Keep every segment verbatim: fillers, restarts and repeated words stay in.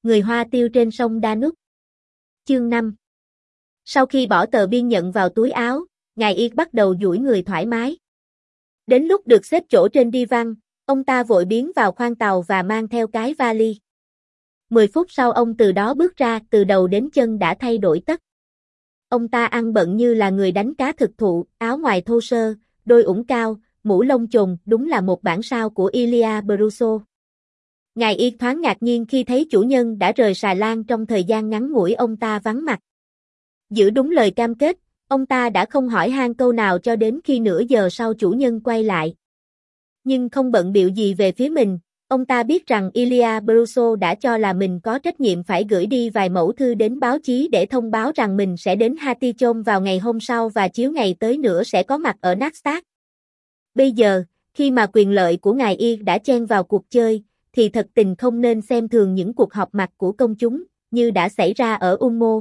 Người Hoa tiêu trên sông Danube. Chương năm. Sau khi bỏ tờ biên nhận vào túi áo, ngài Y bắt đầu duỗi người thoải mái. Đến lúc được xếp chỗ trên đi văn, ông ta vội biến vào khoang tàu và mang theo cái vali. Mười phút sau ông từ đó bước ra, từ đầu đến chân đã thay đổi tất. Ông ta ăn bận như là người đánh cá thực thụ, áo ngoài thô sơ, đôi ủng cao, mũ lông chồn, đúng là một bản sao của Ilia Brusso. Ngài Y thoáng ngạc nhiên khi thấy chủ nhân đã rời Xà Lan trong thời gian ngắn ngủi ông ta vắng mặt. Giữ đúng lời cam kết, ông ta đã không hỏi han câu nào cho đến khi nửa giờ sau chủ nhân quay lại. Nhưng không bận bịu gì về phía mình, ông ta biết rằng Ilia Brusso đã cho là mình có trách nhiệm phải gửi đi vài mẫu thư đến báo chí để thông báo rằng mình sẽ đến Hatichom vào ngày hôm sau và chiếu ngày tới nữa sẽ có mặt ở Naxtat. Bây giờ, khi mà quyền lợi của ngài Y đã chen vào cuộc chơi, thì thật tình không nên xem thường những cuộc họp mặt của công chúng, như đã xảy ra ở Ulmo.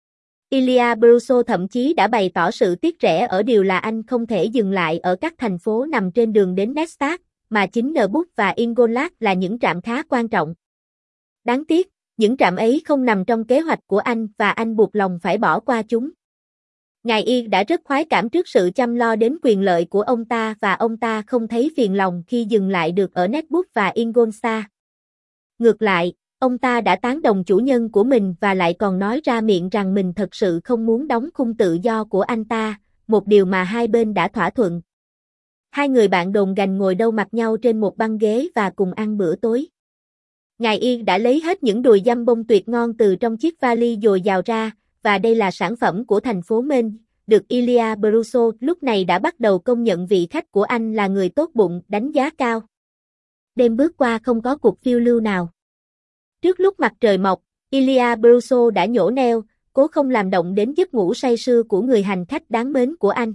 Ilia Brusso thậm chí đã bày tỏ sự tiếc rẻ ở điều là anh không thể dừng lại ở các thành phố nằm trên đường đến Naxtat, mà chính Nbud và Ingolstadt là những trạm khá quan trọng. Đáng tiếc, những trạm ấy không nằm trong kế hoạch của anh và anh buộc lòng phải bỏ qua chúng. Ngài Y đã rất khoái cảm trước sự chăm lo đến quyền lợi của ông ta và ông ta không thấy phiền lòng khi dừng lại được ở Nbud và Ingolstadt. Ngược lại, ông ta đã tán đồng chủ nhân của mình và lại còn nói ra miệng rằng mình thật sự không muốn đóng khung tự do của anh ta, một điều mà hai bên đã thỏa thuận. Hai người bạn đồn gành ngồi đâu mặt nhau trên một băng ghế và cùng ăn bữa tối. Ngài Y đã lấy hết những đùi dăm bông tuyệt ngon từ trong chiếc vali dồi dào ra, và đây là sản phẩm của thành phố Maine, được Ilia Brusso lúc này đã bắt đầu công nhận vị khách của anh là người tốt bụng, đánh giá cao. Đêm bước qua không có cuộc phiêu lưu nào. Trước lúc mặt trời mọc, Ilia Brusso đã nhổ neo, cố không làm động đến giấc ngủ say sưa của người hành khách đáng mến của anh.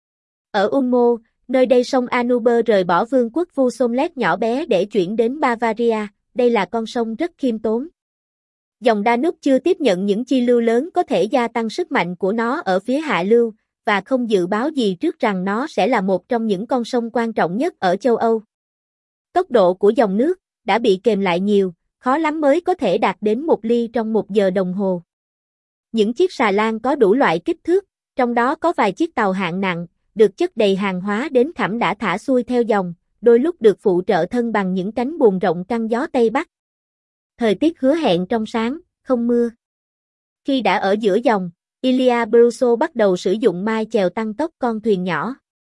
Ở Ulmo, nơi đây sông Anube rời bỏ vương quốc Vusomlet nhỏ bé để chuyển đến Bavaria, đây là con sông rất khiêm tốn. Dòng Danube chưa tiếp nhận những chi lưu lớn có thể gia tăng sức mạnh của nó ở phía hạ lưu, và không dự báo gì trước rằng nó sẽ là một trong những con sông quan trọng nhất ở châu Âu. Tốc độ của dòng nước đã bị kềm lại nhiều, khó lắm mới có thể đạt đến một ly trong một giờ đồng hồ. Những chiếc xà lan có đủ loại kích thước, trong đó có vài chiếc tàu hạng nặng, được chất đầy hàng hóa đến khẳm đã thả xuôi theo dòng, đôi lúc được phụ trợ thân bằng những cánh buồm rộng căng gió Tây Bắc. Thời tiết hứa hẹn trong sáng, không mưa. Khi đã ở giữa dòng, Ilia Brusso bắt đầu sử dụng mai chèo tăng tốc con thuyền nhỏ.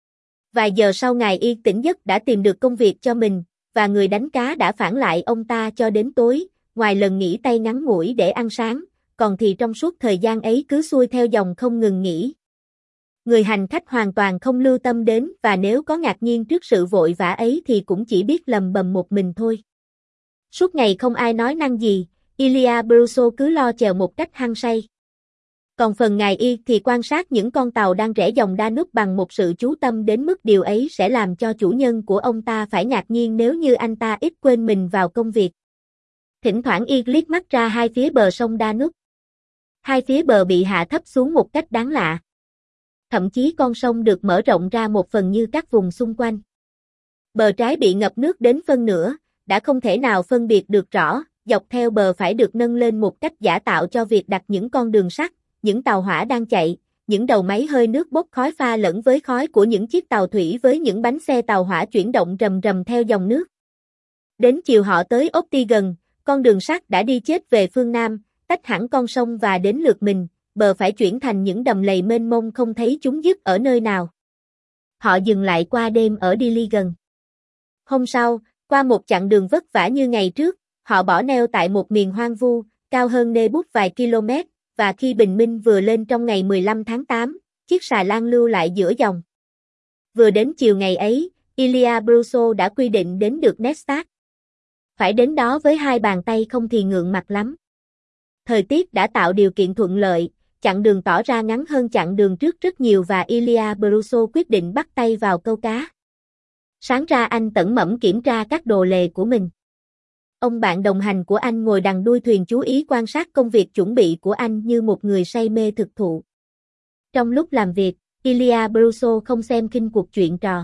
Vài giờ sau ngài Y tỉnh giấc đã tìm được công việc cho mình, và người đánh cá đã phản lại ông ta cho đến tối, ngoài lần nghỉ tay ngắn ngủi để ăn sáng, còn thì trong suốt thời gian ấy cứ xuôi theo dòng không ngừng nghỉ. Người hành khách hoàn toàn không lưu tâm đến và nếu có ngạc nhiên trước sự vội vã ấy thì cũng chỉ biết lầm bầm một mình thôi. Suốt ngày không ai nói năng gì, Ilia Brusso cứ lo chèo một cách hăng say. Còn phần ngài Y thì quan sát những con tàu đang rẽ dòng Danube bằng một sự chú tâm đến mức điều ấy sẽ làm cho chủ nhân của ông ta phải ngạc nhiên nếu như anh ta ít quên mình vào công việc. Thỉnh thoảng Y liếc mắt ra hai phía bờ sông Danube. Hai phía bờ bị hạ thấp xuống một cách đáng lạ. Thậm chí con sông được mở rộng ra một phần như các vùng xung quanh. Bờ trái bị ngập nước đến phân nửa, đã không thể nào phân biệt được rõ, dọc theo bờ phải được nâng lên một cách giả tạo cho việc đặt những con đường sắt, những tàu hỏa đang chạy, những đầu máy hơi nước bốc khói pha lẫn với khói của những chiếc tàu thủy với những bánh xe tàu hỏa chuyển động rầm rầm theo dòng nước. Đến chiều họ tới Optigan, con đường sắt đã đi chết về phương Nam, tách hẳn con sông và đến lượt mình, bờ phải chuyển thành những đầm lầy mênh mông không thấy chúng dứt ở nơi nào. Họ dừng lại qua đêm ở Diligan. Hôm sau, qua một chặng đường vất vả như ngày trước, họ bỏ neo tại một miền hoang vu, cao hơn Nbud vài km, và khi bình minh vừa lên trong ngày mười lăm tháng tám, chiếc xà lan lưu lại giữa dòng. Vừa đến chiều ngày ấy, Ilia Brusso đã quy định đến được Naxtat. Phải đến đó với hai bàn tay không thì ngượng mặt lắm. Thời tiết đã tạo điều kiện thuận lợi, chặng đường tỏ ra ngắn hơn chặng đường trước rất nhiều và Ilia Brusso quyết định bắt tay vào câu cá. Sáng ra anh tẩn mẩm kiểm tra các đồ lề của mình. Ông bạn đồng hành của anh ngồi đằng đuôi thuyền chú ý quan sát công việc chuẩn bị của anh như một người say mê thực thụ. Trong lúc làm việc, Ilia Brusso không xem khinh cuộc chuyện trò.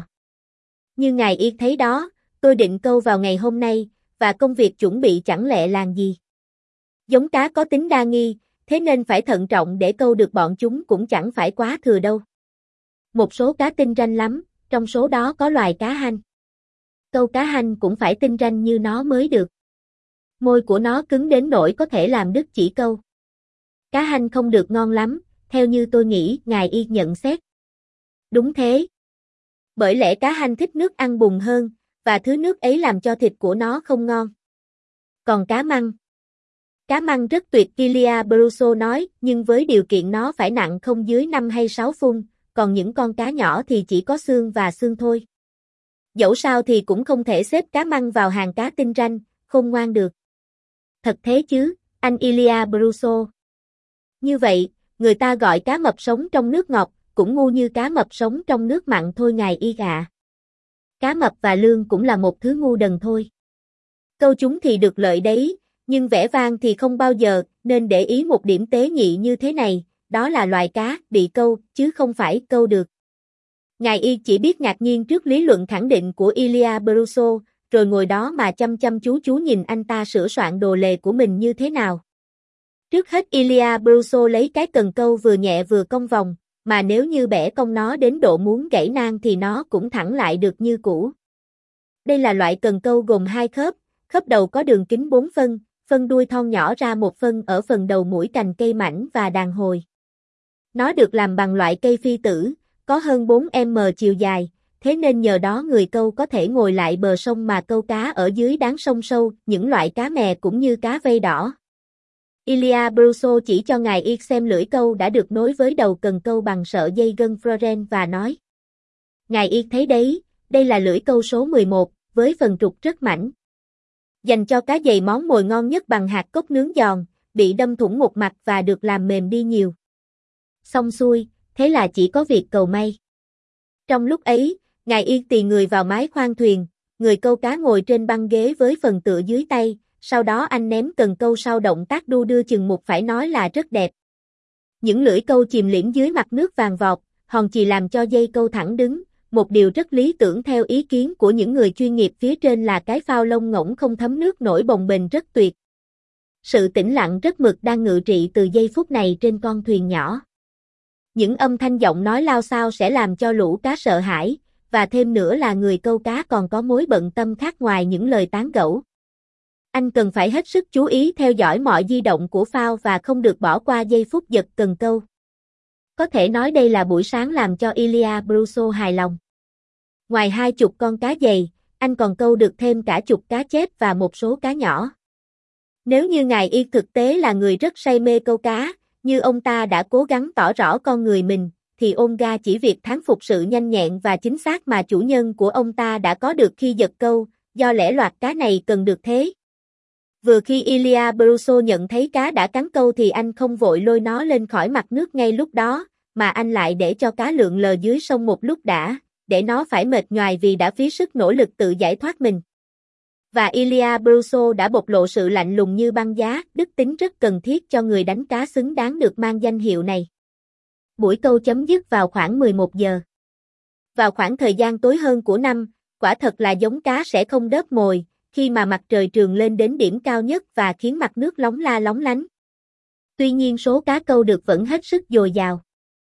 Như ngài Y thấy đó, tôi định câu vào ngày hôm nay, và công việc chuẩn bị chẳng lẹ làng gì. Giống cá có tính đa nghi, thế nên phải thận trọng để câu được bọn chúng cũng chẳng phải quá thừa đâu. Một số cá tinh ranh lắm, trong số đó có loài cá hanh. Câu cá hanh cũng phải tinh ranh như nó mới được. Môi của nó cứng đến nỗi có thể làm đứt chỉ câu. Cá hanh không được ngon lắm, theo như tôi nghĩ, ngài Y nhận xét. Đúng thế. Bởi lẽ cá hanh thích nước ăn bùn hơn, và thứ nước ấy làm cho thịt của nó không ngon. Còn cá măng. Cá măng rất tuyệt, Ilia Brusso nói, nhưng với điều kiện nó phải nặng không dưới năm hay sáu phun, còn những con cá nhỏ thì chỉ có xương và xương thôi. Dẫu sao thì cũng không thể xếp cá măng vào hàng cá tinh ranh, khôn ngoan được. Thật thế chứ, anh Ilia Brusso. Như vậy, người ta gọi cá mập sống trong nước ngọt, cũng ngu như cá mập sống trong nước mặn thôi ngài Y ạ. Cá mập và lương cũng là một thứ ngu đần thôi. Câu chúng thì được lợi đấy, nhưng vẻ vang thì không bao giờ, nên để ý một điểm tế nhị như thế này, đó là loài cá bị câu, chứ không phải câu được. Ngài Y chỉ biết ngạc nhiên trước lý luận khẳng định của Ilia Brusso, rồi ngồi đó mà chăm chăm chú chú nhìn anh ta sửa soạn đồ lề của mình như thế nào. Trước hết Ilia Brusso lấy cái cần câu vừa nhẹ vừa cong vòng, mà nếu như bẻ cong nó đến độ muốn gãy nang thì nó cũng thẳng lại được như cũ. Đây là loại cần câu gồm hai khớp, khớp đầu có đường kính bốn phân, phân đuôi thon nhỏ ra một phân ở phần đầu mũi cành cây mảnh và đàn hồi. Nó được làm bằng loại cây phi tử, có hơn bốn mét chiều dài, thế nên nhờ đó người câu có thể ngồi lại bờ sông mà câu cá ở dưới đáy sông sâu, những loại cá mè cũng như cá vây đỏ. Ilia Brusso chỉ cho ngài Y xem lưỡi câu đã được nối với đầu cần câu bằng sợi dây gân Floren và nói. Ngài Y thấy đấy, đây là lưỡi câu số mười một, với phần trục rất mảnh. Dành cho cá dày món mồi ngon nhất bằng hạt cốc nướng giòn, bị đâm thủng một mặt và được làm mềm đi nhiều. Xong xuôi, thế là chỉ có việc cầu may. Trong lúc ấy, ngài Y tì người vào mái khoang thuyền, người câu cá ngồi trên băng ghế với phần tựa dưới tay, sau đó anh ném cần câu sau động tác đu đưa chừng một phải nói là rất đẹp. Những lưỡi câu chìm liễm dưới mặt nước vàng vọt, hòn chì làm cho dây câu thẳng đứng, một điều rất lý tưởng theo ý kiến của những người chuyên nghiệp phía trên là cái phao lông ngỗng không thấm nước nổi bồng bềnh rất tuyệt. Sự tĩnh lặng rất mực đang ngự trị từ giây phút này trên con thuyền nhỏ. Những âm thanh giọng nói lao xao sẽ làm cho lũ cá sợ hãi, và thêm nữa là người câu cá còn có mối bận tâm khác ngoài những lời tán gẫu. Anh cần phải hết sức chú ý theo dõi mọi di động của phao và không được bỏ qua giây phút giật cần câu. Có thể nói đây là buổi sáng làm cho Ilia Brusso hài lòng. Ngoài hai chục con cá dày, anh còn câu được thêm cả chục cá chép và một số cá nhỏ. Nếu như ngài Y thực tế là người rất say mê câu cá, như ông ta đã cố gắng tỏ rõ con người mình, thì Olga chỉ việc thán phục sự nhanh nhẹn và chính xác mà chủ nhân của ông ta đã có được khi giật câu, do lẽ loạt cá này cần được thế. Vừa khi Ilia Brusso nhận thấy cá đã cắn câu thì anh không vội lôi nó lên khỏi mặt nước ngay lúc đó, mà anh lại để cho cá lượn lờ dưới sông một lúc đã, để nó phải mệt nhoài vì đã phí sức nỗ lực tự giải thoát mình. Và Ilia Brusso đã bộc lộ sự lạnh lùng như băng giá, đức tính rất cần thiết cho người đánh cá xứng đáng được mang danh hiệu này. Buổi câu chấm dứt vào khoảng mười một giờ. Vào khoảng thời gian tối hơn của năm, quả thật là giống cá sẽ không đớp mồi, khi mà mặt trời trường lên đến điểm cao nhất và khiến mặt nước lóng la lóng lánh. Tuy nhiên số cá câu được vẫn hết sức dồi dào.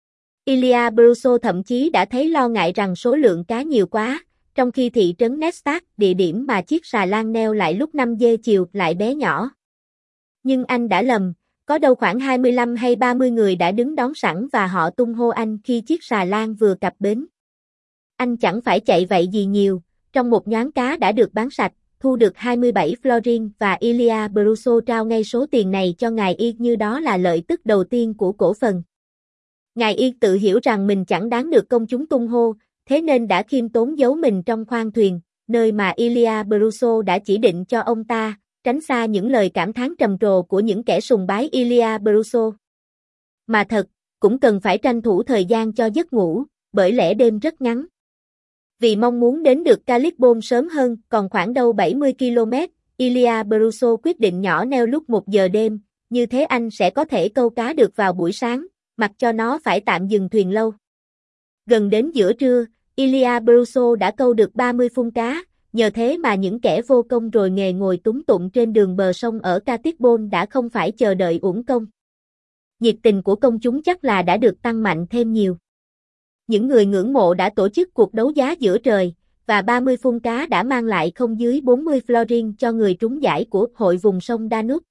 Ilia Brusso thậm chí đã thấy lo ngại rằng số lượng cá nhiều quá, trong khi thị trấn Nestad, địa điểm mà chiếc xà lan neo lại lúc năm giờ chiều, lại bé nhỏ. Nhưng anh đã lầm, có đâu khoảng hai mươi lăm hay ba mươi người đã đứng đón sẵn và họ tung hô anh khi chiếc xà lan vừa cập bến. Anh chẳng phải chạy vậy gì nhiều, trong một nhoáng cá đã được bán sạch, thu được hai mươi bảy florin và Ilia Brusso trao ngay số tiền này cho ngài Y như đó là lợi tức đầu tiên của cổ phần. Ngài Y tự hiểu rằng mình chẳng đáng được công chúng tung hô, thế nên đã khiêm tốn giấu mình trong khoang thuyền, nơi mà Ilia Brusso đã chỉ định cho ông ta, tránh xa những lời cảm thán trầm trồ của những kẻ sùng bái Ilia Brusso. Mà thật, cũng cần phải tranh thủ thời gian cho giấc ngủ, bởi lẽ đêm rất ngắn. Vì mong muốn đến được Calipom sớm hơn, còn khoảng đâu bảy mươi ki lô mét, Ilia Brusso quyết định nhỏ neo lúc một giờ đêm, như thế anh sẽ có thể câu cá được vào buổi sáng, mặc cho nó phải tạm dừng thuyền lâu. Gần đến giữa trưa, Ilia Brusso đã câu được ba mươi phun cá, nhờ thế mà những kẻ vô công rồi nghề ngồi túng tụng trên đường bờ sông ở Catispol đã không phải chờ đợi uổng công. Nhiệt tình của công chúng chắc là đã được tăng mạnh thêm nhiều. Những người ngưỡng mộ đã tổ chức cuộc đấu giá giữa trời, và ba mươi phun cá đã mang lại không dưới bốn mươi florin cho người trúng giải của hội vùng sông Danube.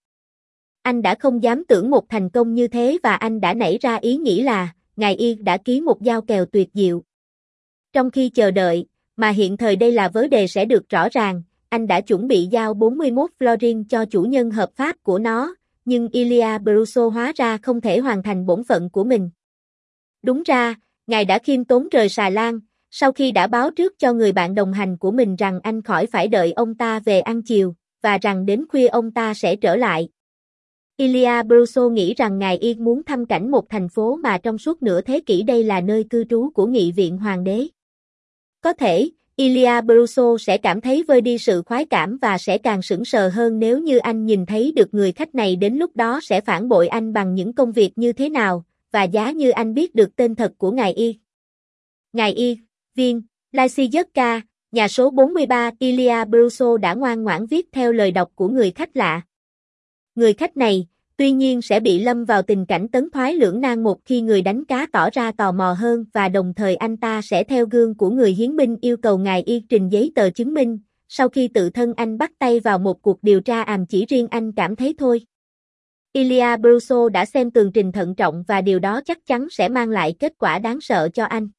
Anh đã không dám tưởng một thành công như thế và anh đã nảy ra ý nghĩ là, ngài Yên đã ký một giao kèo tuyệt diệu. Trong khi chờ đợi, mà hiện thời đây là vấn đề sẽ được rõ ràng, anh đã chuẩn bị giao bốn mươi mốt florin cho chủ nhân hợp pháp của nó, nhưng Ilia Brusso hóa ra không thể hoàn thành bổn phận của mình. Đúng ra, ngài đã khiêm tốn rời Xà Lan, sau khi đã báo trước cho người bạn đồng hành của mình rằng anh khỏi phải đợi ông ta về ăn chiều, và rằng đến khuya ông ta sẽ trở lại. Ilia Brusso nghĩ rằng ngài Yên muốn thăm cảnh một thành phố mà trong suốt nửa thế kỷ đây là nơi cư trú của nghị viện hoàng đế. Có thể, Ilia Brusso sẽ cảm thấy vơi đi sự khoái cảm và sẽ càng sững sờ hơn nếu như anh nhìn thấy được người khách này đến lúc đó sẽ phản bội anh bằng những công việc như thế nào, và giá như anh biết được tên thật của ngài Yên. Ngài Yên, viên, Lysiuska, nhà số bốn mươi ba, Ilia Brusso đã ngoan ngoãn viết theo lời đọc của người khách lạ. Người khách này, tuy nhiên sẽ bị lâm vào tình cảnh tấn thoái lưỡng nan một khi người đánh cá tỏ ra tò mò hơn và đồng thời anh ta sẽ theo gương của người hiến binh yêu cầu ngài Yên trình giấy tờ chứng minh, sau khi tự thân anh bắt tay vào một cuộc điều tra àm chỉ riêng anh cảm thấy thôi. Ilia Brusso đã xem tường trình thận trọng và điều đó chắc chắn sẽ mang lại kết quả đáng sợ cho anh.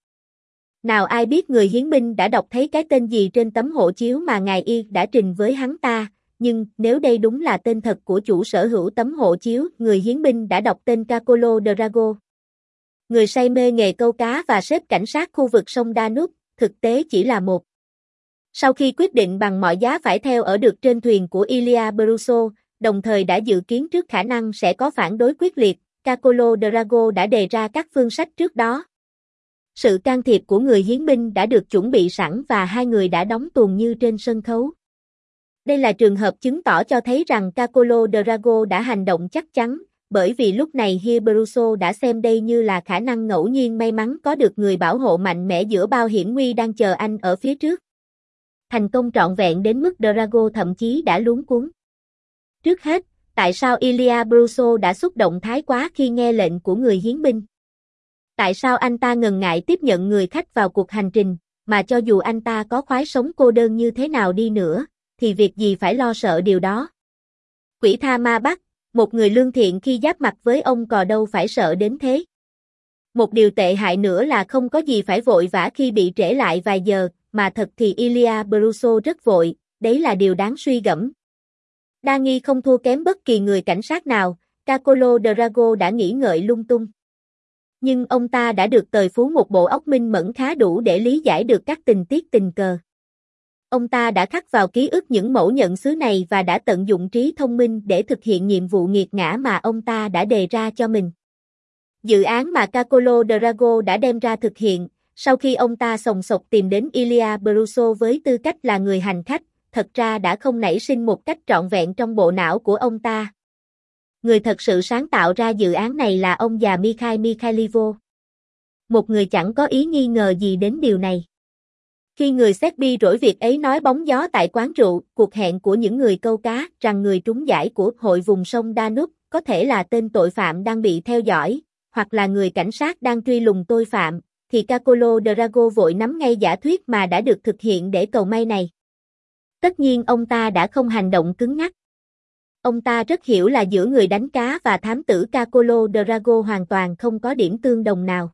Nào ai biết người hiến binh đã đọc thấy cái tên gì trên tấm hộ chiếu mà ngài Yên đã trình với hắn ta, nhưng nếu đây đúng là tên thật của chủ sở hữu tấm hộ chiếu, người hiến binh đã đọc tên Cacolo Drago. Người say mê nghề câu cá và sếp cảnh sát khu vực sông Danube, thực tế chỉ là một. Sau khi quyết định bằng mọi giá phải theo ở được trên thuyền của Ilia Brusso, đồng thời đã dự kiến trước khả năng sẽ có phản đối quyết liệt, Cacolo Drago đã đề ra các phương sách trước đó. Sự can thiệp của người hiến binh đã được chuẩn bị sẵn và hai người đã đóng tuồng như trên sân khấu. Đây là trường hợp chứng tỏ cho thấy rằng Cacolo Drago đã hành động chắc chắn, bởi vì lúc này Brusso đã xem đây như là khả năng ngẫu nhiên may mắn có được người bảo hộ mạnh mẽ giữa bao hiểm nguy đang chờ anh ở phía trước. Thành công trọn vẹn đến mức Drago thậm chí đã luống cuống. Trước hết, tại sao Ilia Brusso đã xúc động thái quá khi nghe lệnh của người hiến binh? Tại sao anh ta ngần ngại tiếp nhận người khách vào cuộc hành trình, mà cho dù anh ta có khoái sống cô đơn như thế nào đi nữa, thì việc gì phải lo sợ điều đó? Quỷ tha ma bắt, một người lương thiện khi giáp mặt với ông cò đâu phải sợ đến thế. Một điều tệ hại nữa là không có gì phải vội vã khi bị trễ lại vài giờ, mà thật thì Ilia Brusso rất vội, đấy là điều đáng suy gẫm. Đa nghi không thua kém bất kỳ người cảnh sát nào, Cacolo Drago đã nghĩ ngợi lung tung. Nhưng ông ta đã được tời phú một bộ óc minh mẫn khá đủ để lý giải được các tình tiết tình cờ. Ông ta đã khắc vào ký ức những mẫu nhận xứ này và đã tận dụng trí thông minh để thực hiện nhiệm vụ nghiệt ngã mà ông ta đã đề ra cho mình. Dự án mà Cacolo Drago đã đem ra thực hiện, sau khi ông ta sòng sọc tìm đến Ilia Brusso với tư cách là người hành khách, thật ra đã không nảy sinh một cách trọn vẹn trong bộ não của ông ta. Người thật sự sáng tạo ra dự án này là ông già Mikhail Mikhailivo. Một người chẳng có ý nghi ngờ gì đến điều này. Khi người Serbi rỗi việc ấy nói bóng gió tại quán rượu, cuộc hẹn của những người câu cá, rằng người trúng giải của hội vùng sông Danube có thể là tên tội phạm đang bị theo dõi, hoặc là người cảnh sát đang truy lùng tội phạm, thì Cacolo Drago vội nắm ngay giả thuyết mà đã được thực hiện để cầu may này. Tất nhiên ông ta đã không hành động cứng nhắc. Ông ta rất hiểu là giữa người đánh cá và thám tử Cacolo Drago hoàn toàn không có điểm tương đồng nào.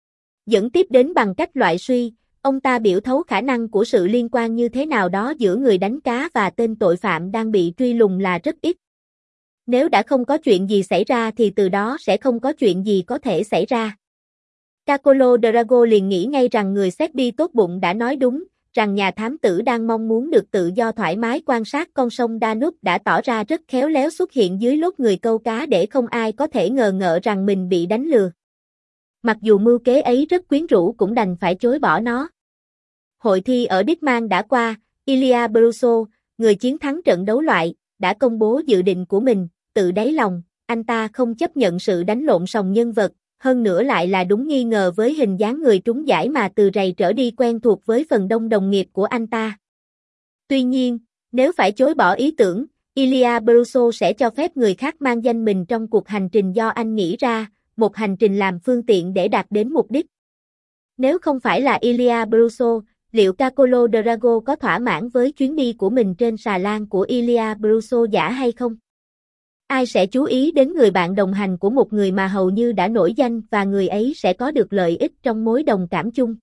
Dẫn tiếp đến bằng cách loại suy, ông ta biểu thấu khả năng của sự liên quan như thế nào đó giữa người đánh cá và tên tội phạm đang bị truy lùng là rất ít. Nếu đã không có chuyện gì xảy ra thì từ đó sẽ không có chuyện gì có thể xảy ra. Cacolo Drago liền nghĩ ngay rằng người Serbi tốt bụng đã nói đúng, rằng nhà thám tử đang mong muốn được tự do thoải mái quan sát con sông Danube đã tỏ ra rất khéo léo xuất hiện dưới lốt người câu cá để không ai có thể ngờ ngợ rằng mình bị đánh lừa. Mặc dù mưu kế ấy rất quyến rũ cũng đành phải chối bỏ nó. Hội thi ở Dickman đã qua, Ilia Brusso, người chiến thắng trận đấu loại, đã công bố dự định của mình, tự đáy lòng, anh ta không chấp nhận sự đánh lộn sòng nhân vật, hơn nữa lại là đúng nghi ngờ với hình dáng người trúng giải mà từ rày trở đi quen thuộc với phần đông đồng nghiệp của anh ta. Tuy nhiên, nếu phải chối bỏ ý tưởng, Ilya Brusov sẽ cho phép người khác mang danh mình trong cuộc hành trình do anh nghĩ ra, một hành trình làm phương tiện để đạt đến mục đích. Nếu không phải là Ilya Brusov, liệu Kakolo Drago có thỏa mãn với chuyến đi của mình trên xà lan của Ilya Brusov giả hay không? Ai sẽ chú ý đến người bạn đồng hành của một người mà hầu như đã nổi danh và người ấy sẽ có được lợi ích trong mối đồng cảm chung?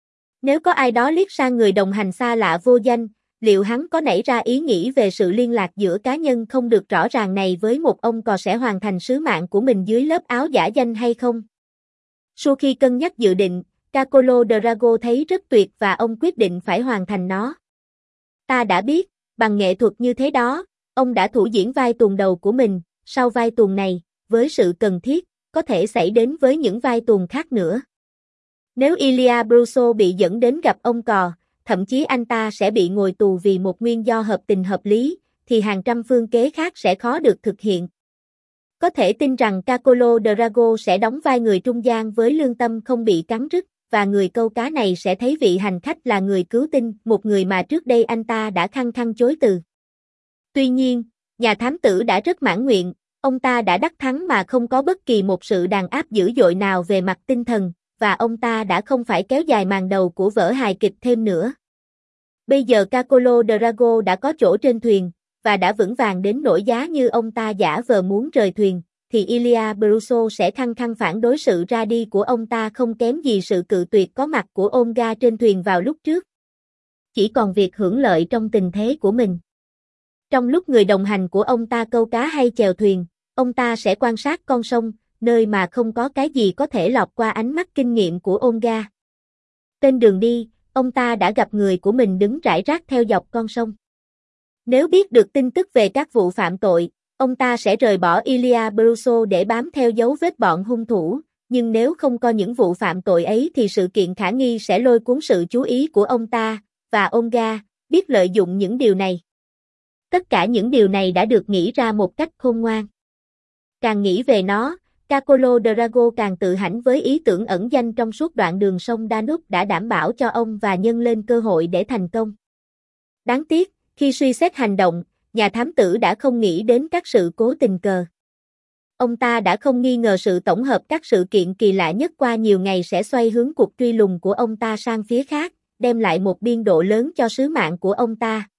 Nếu có ai đó liếc sang người đồng hành xa lạ vô danh, liệu hắn có nảy ra ý nghĩ về sự liên lạc giữa cá nhân không được rõ ràng này với một ông cò sẽ hoàn thành sứ mạng của mình dưới lớp áo giả danh hay không? Sau khi cân nhắc dự định, Kakolo Drago thấy rất tuyệt và ông quyết định phải hoàn thành nó. Ta đã biết, bằng nghệ thuật như thế đó, ông đã thủ diễn vai tuồng đầu của mình, sau vai tuồng này, với sự cần thiết, có thể xảy đến với những vai tuồng khác nữa. Nếu Ilya Brusov bị dẫn đến gặp ông cò, thậm chí anh ta sẽ bị ngồi tù vì một nguyên do hợp tình hợp lý, thì hàng trăm phương kế khác sẽ khó được thực hiện. Có thể tin rằng Kakolo Drago sẽ đóng vai người trung gian với lương tâm không bị cắn rứt, và người câu cá này sẽ thấy vị hành khách là người cứu tinh, một người mà trước đây anh ta đã khăng khăng chối từ. Tuy nhiên, nhà thám tử đã rất mãn nguyện, ông ta đã đắc thắng mà không có bất kỳ một sự đàn áp dữ dội nào về mặt tinh thần, và ông ta đã không phải kéo dài màn đầu của vở hài kịch thêm nữa. Bây giờ Kakolo Drago đã có chỗ trên thuyền, và đã vững vàng đến nỗi giá như ông ta giả vờ muốn rời thuyền, thì Ilya Brusov sẽ khăng khăng phản đối sự ra đi của ông ta không kém gì sự cự tuyệt có mặt của Olga trên thuyền vào lúc trước. Chỉ còn việc hưởng lợi trong tình thế của mình. Trong lúc người đồng hành của ông ta câu cá hay chèo thuyền, ông ta sẽ quan sát con sông, nơi mà không có cái gì có thể lọt qua ánh mắt kinh nghiệm của Olga. Trên đường đi, ông ta đã gặp người của mình đứng rải rác theo dọc con sông. Nếu biết được tin tức về các vụ phạm tội, ông ta sẽ rời bỏ Ilya Brusov để bám theo dấu vết bọn hung thủ, nhưng nếu không có những vụ phạm tội ấy thì sự kiện khả nghi sẽ lôi cuốn sự chú ý của ông ta, và Olga biết lợi dụng những điều này. Tất cả những điều này đã được nghĩ ra một cách khôn ngoan. Càng nghĩ về nó, Kakolo Drago càng tự hãnh với ý tưởng ẩn danh trong suốt đoạn đường sông Danube đã đảm bảo cho ông và nhân lên cơ hội để thành công. Đáng tiếc, khi suy xét hành động, nhà thám tử đã không nghĩ đến các sự cố tình cờ. Ông ta đã không nghi ngờ sự tổng hợp các sự kiện kỳ lạ nhất qua nhiều ngày sẽ xoay hướng cuộc truy lùng của ông ta sang phía khác, đem lại một biên độ lớn cho sứ mạng của ông ta.